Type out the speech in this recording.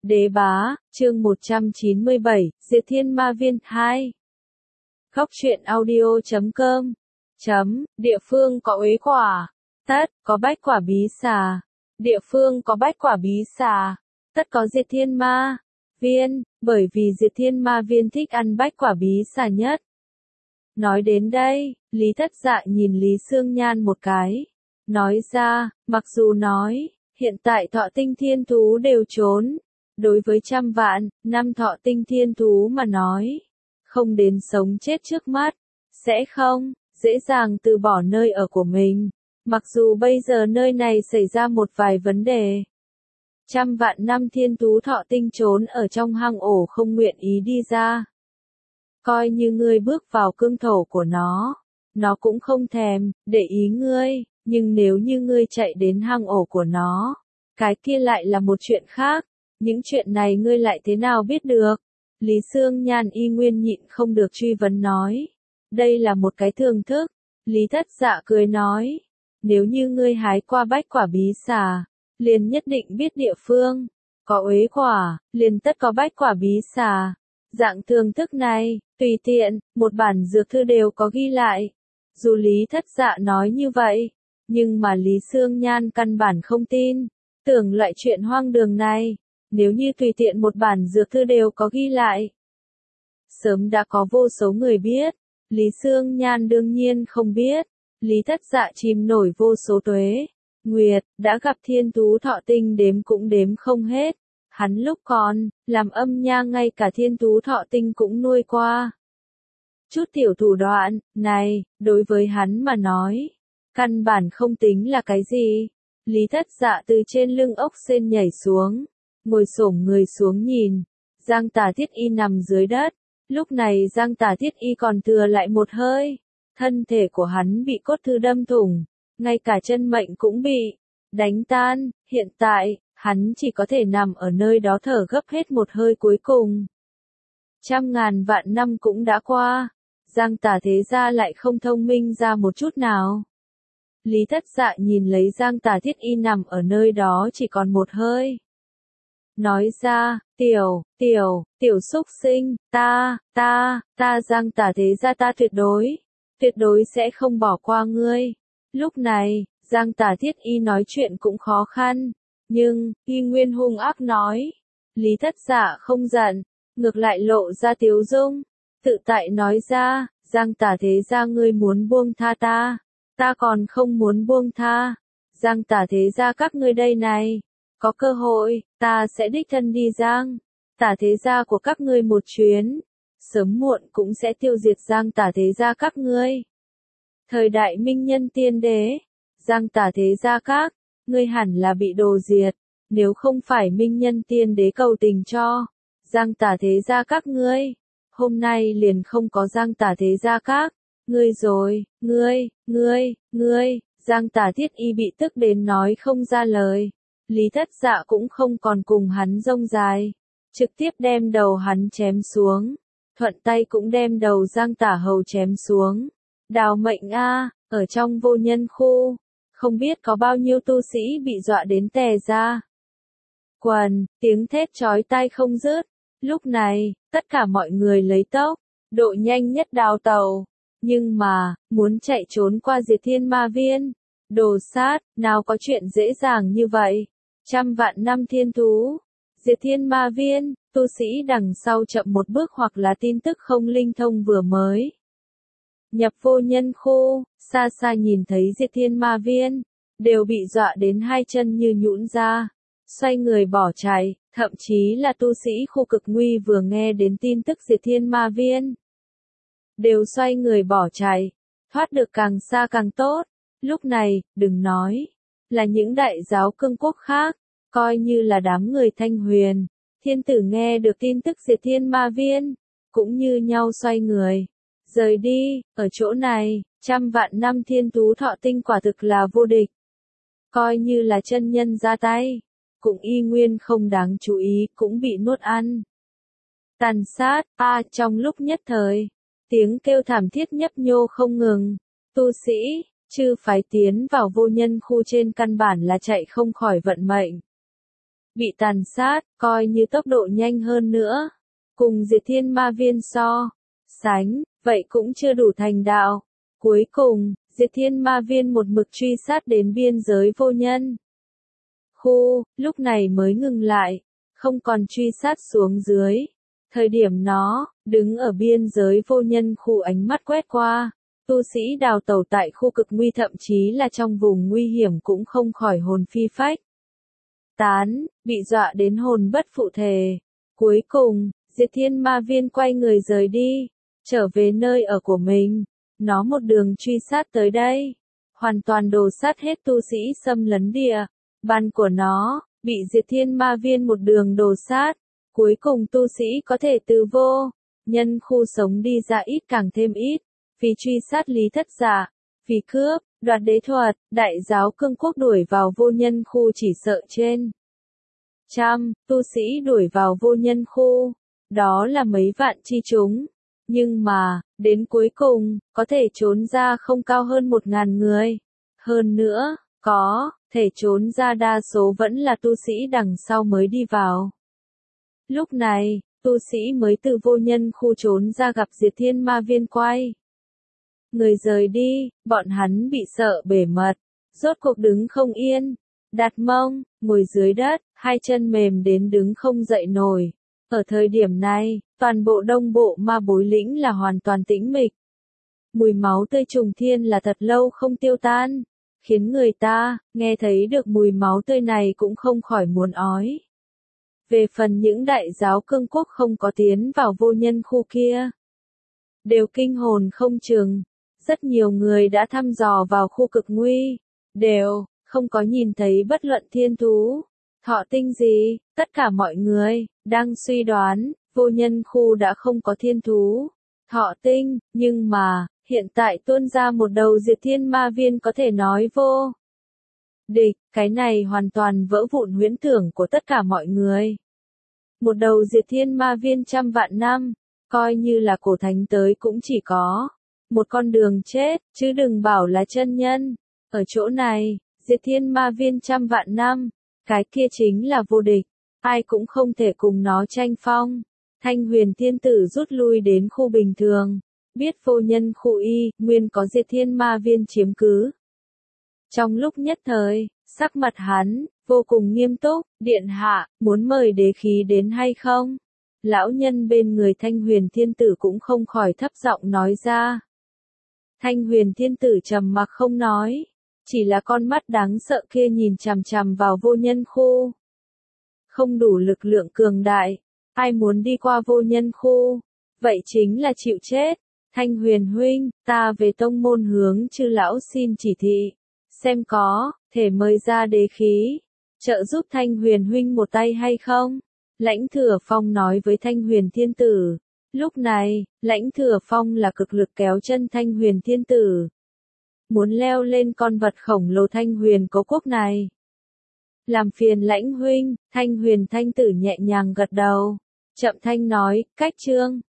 Đế bá, chương 197, Diệt Thiên Ma Viên 2. Khóc chuyện audio.com. Địa phương có uế quả. Tất, có bách quả bí xà. Địa phương có bách quả bí xà. Tất có diệt thiên ma viên, bởi vì diệt thiên ma viên thích ăn bách quả bí xà nhất. Nói đến đây, Lý Thất Dạ nhìn Lý Sương Nhan một cái. Nói ra, mặc dù nói, hiện tại thọ tinh thiên thú đều trốn. Đối với 100 vạn, năm thọ tinh thiên thú mà nói, không đến sống chết trước mắt, sẽ không dễ dàng từ bỏ nơi ở của mình. Mặc dù bây giờ nơi này xảy ra một vài vấn đề. 100 vạn năm thiên thú thọ tinh trốn ở trong hang ổ không nguyện ý đi ra. Coi như ngươi bước vào cương thổ của nó cũng không thèm để ý ngươi, nhưng nếu như ngươi chạy đến hang ổ của nó, cái kia lại là một chuyện khác. Những chuyện này ngươi lại thế nào biết được? Lý Sương Nhan y nguyên nhịn không được truy vấn nói. Đây là một cái thường thức. Lý Thất Dạ cười nói. Nếu như ngươi hái qua bách quả bí xà, liền nhất định biết địa phương. Có uế quả, liền tất có bách quả bí xà. Dạng thường thức này, tùy tiện, một bản dược thư đều có ghi lại. Dù Lý Thất Dạ nói như vậy, nhưng mà Lý Sương Nhan căn bản không tin. Tưởng loại chuyện hoang đường này. Nếu như tùy tiện một bản dược thư đều có ghi lại, sớm đã có vô số người biết. Lý Sương Nhan đương nhiên không biết. Lý Thất Dạ chìm nổi vô số tuế nguyệt, đã gặp thiên thú thọ tinh đếm cũng đếm không hết. Hắn lúc còn làm âm nha ngay cả thiên thú thọ tinh cũng nuôi qua. Chút tiểu thủ đoạn này, đối với hắn mà nói, căn bản không tính là cái gì. Lý Thất Dạ từ trên lưng ốc sên nhảy xuống. Ngồi xổm người xuống nhìn, Giang Tả Thiết Y nằm dưới đất. Lúc này Giang Tả Thiết Y còn thừa lại một hơi. Thân thể của hắn bị cốt thư đâm thủng, ngay cả chân mệnh cũng bị đánh tan. Hiện tại, hắn chỉ có thể nằm ở nơi đó thở gấp hết một hơi cuối cùng. 100.000 vạn năm cũng đã qua, Giang Tả thế gia lại không thông minh ra một chút nào. Lý Thất Dạ nhìn lấy Giang Tả Thiết Y nằm ở nơi đó chỉ còn một hơi. Nói ra, tiểu xúc sinh, ta Giang Tả thế gia ta tuyệt đối sẽ không bỏ qua ngươi. Lúc này, Giang Tả Thiết Y nói chuyện cũng khó khăn, nhưng, y nguyên hung ác nói. Lý Thất Dạ không giận, ngược lại lộ ra tiếu dung, tự tại nói ra, Giang Tả thế gia ngươi muốn buông tha ta còn không muốn buông tha. Giang Tả thế gia các ngươi đây này. Có cơ hội, ta sẽ đích thân đi Giang Tả thế gia của các ngươi một chuyến. Sớm muộn cũng sẽ tiêu diệt Giang Tả thế gia các ngươi. Thời đại minh nhân tiên đế, Giang Tả thế gia các, ngươi hẳn là bị đồ diệt. Nếu không phải minh nhân tiên đế cầu tình cho Giang Tả thế gia các ngươi, hôm nay liền không có Giang Tả thế gia các. Ngươi rồi, ngươi, Giang Tả Thiết Y bị tức đến nói không ra lời. Lý Thất Dạ cũng không còn cùng hắn rông dài, trực tiếp đem đầu hắn chém xuống, thuận tay cũng đem đầu Giang Tả Hầu chém xuống. Đào mệnh a, ở trong vô nhân khu, không biết có bao nhiêu tu sĩ bị dọa đến tè ra quần, tiếng thét chói tai không dứt. Lúc này, tất cả mọi người lấy tốc độ nhanh nhất đào tàu, nhưng mà, muốn chạy trốn qua Diệt Thiên Ma Viên, đồ sát, nào có chuyện dễ dàng như vậy. 100 vạn năm thiên thú, Diệt Thiên Ma Viên, tu sĩ đằng sau chậm một bước hoặc là tin tức không linh thông vừa mới nhập vô nhân khu, xa xa nhìn thấy Diệt Thiên Ma Viên, đều bị dọa đến hai chân như nhũn ra, xoay người bỏ chạy. Thậm chí là tu sĩ khu cực nguy vừa nghe đến tin tức Diệt Thiên Ma Viên, đều xoay người bỏ chạy, thoát được càng xa càng tốt. Lúc này, đừng nói là những đại giáo cương quốc khác, coi như là đám người Thanh Huyền, Thiên Tử nghe được tin tức Diệt Thiên Ma Viên, cũng như nhau xoay người rời đi. Ở chỗ này, 100 vạn năm thiên thú thọ tinh quả thực là vô địch. Coi như là chân nhân ra tay, cũng y nguyên không đáng chú ý, cũng bị nuốt ăn. Tàn sát, trong lúc nhất thời, tiếng kêu thảm thiết nhấp nhô không ngừng. Tu sĩ, chư phái tiến vào vô nhân khu trên căn bản là chạy không khỏi vận mệnh. bị tàn sát, coi như tốc độ nhanh hơn nữa. Cùng Diệt Thiên Ma Viên so sánh, vậy cũng chưa đủ thành đạo. Cuối cùng, Diệt Thiên Ma Viên một mực truy sát đến biên giới vô nhân khu, lúc này mới ngừng lại, không còn truy sát xuống dưới. Thời điểm nó, đứng ở biên giới vô nhân khu ánh mắt quét qua, tu sĩ đào tẩu tại khu cực nguy thậm chí là trong vùng nguy hiểm cũng không khỏi hồn phi phách tán, bị dọa đến hồn bất phụ thể. Cuối cùng, Diệt Thiên Ma Viên quay người rời đi, trở về nơi ở của mình. Nó một đường truy sát tới đây, hoàn toàn đồ sát hết tu sĩ xâm lấn địa bàn của nó, bị Diệt Thiên Ma Viên một đường đồ sát. Cuối cùng tu sĩ có thể từ vô nhân khu sống đi ra ít càng thêm ít, vì truy sát lý thất giả, vì cướp, đoạt đế thuật, đại giáo cương quốc đuổi vào vô nhân khu chỉ sợ trên trăm, tu sĩ đuổi vào vô nhân khu, đó là mấy vạn chi chúng. Nhưng mà, đến cuối cùng, có thể trốn ra không cao hơn 1.000 người. Hơn nữa, có thể trốn ra đa số vẫn là tu sĩ đằng sau mới đi vào. Lúc này, tu sĩ mới từ vô nhân khu trốn ra gặp Diệt Thiên Ma Viên quay người rời đi, bọn hắn bị sợ bể mật, rốt cuộc đứng không yên, đặt mông, ngồi dưới đất, hai chân mềm đến đứng không dậy nổi. Ở thời điểm này, toàn bộ đông bộ ma bối lĩnh là hoàn toàn tĩnh mịch. Mùi máu tươi trùng thiên là thật lâu không tiêu tan, khiến người ta, nghe thấy được mùi máu tươi này cũng không khỏi muốn ói. Về phần những đại giáo cương quốc không có tiến vào vô nhân khu kia, đều kinh hồn không chừng. Rất nhiều người đã thăm dò vào khu cực nguy, đều không có nhìn thấy bất luận thiên thú, thọ tinh gì. Tất cả mọi người đang suy đoán, vô nhân khu đã không có thiên thú, thọ tinh, nhưng mà, hiện tại tuôn ra một đầu Diệt Thiên Ma Viên có thể nói vô địch, cái này hoàn toàn vỡ vụn huyễn tưởng của tất cả mọi người. Một đầu Diệt Thiên Ma Viên trăm vạn năm, coi như là cổ thánh tới cũng chỉ có một con đường chết, chứ đừng bảo là chân nhân. Ở chỗ này, Diệt Thiên Ma Viên trăm vạn năm, cái kia chính là vô địch, ai cũng không thể cùng nó tranh phong. Thanh Huyền Thiên Tử rút lui đến khu bình thường, biết vô nhân khu y, nguyên có Diệt Thiên Ma Viên chiếm cứ. Trong lúc nhất thời, sắc mặt hắn, vô cùng nghiêm túc, điện hạ, muốn mời đế khí đến hay không? Lão nhân bên người Thanh Huyền Thiên Tử cũng không khỏi thấp giọng nói ra. Thanh Huyền Thiên Tử trầm mặc không nói, chỉ là con mắt đáng sợ kia nhìn chằm chằm vào vô nhân khu. Không đủ lực lượng cường đại, ai muốn đi qua vô nhân khu, vậy chính là chịu chết. Thanh Huyền huynh, ta về tông môn hướng chư lão xin chỉ thị, xem có thể mời ra đế khí, trợ giúp Thanh Huyền huynh một tay hay không? Lãnh Thừa Phong nói với Thanh Huyền Thiên Tử. Lúc này, Lãnh Thừa Phong là cực lực kéo chân Thanh Huyền Thiên Tử, muốn leo lên con vật khổng lồ Thanh Huyền Cố Quốc này. Làm phiền Lãnh huynh, Thanh Huyền Thanh Tử nhẹ nhàng gật đầu, chậm thanh nói, cách chương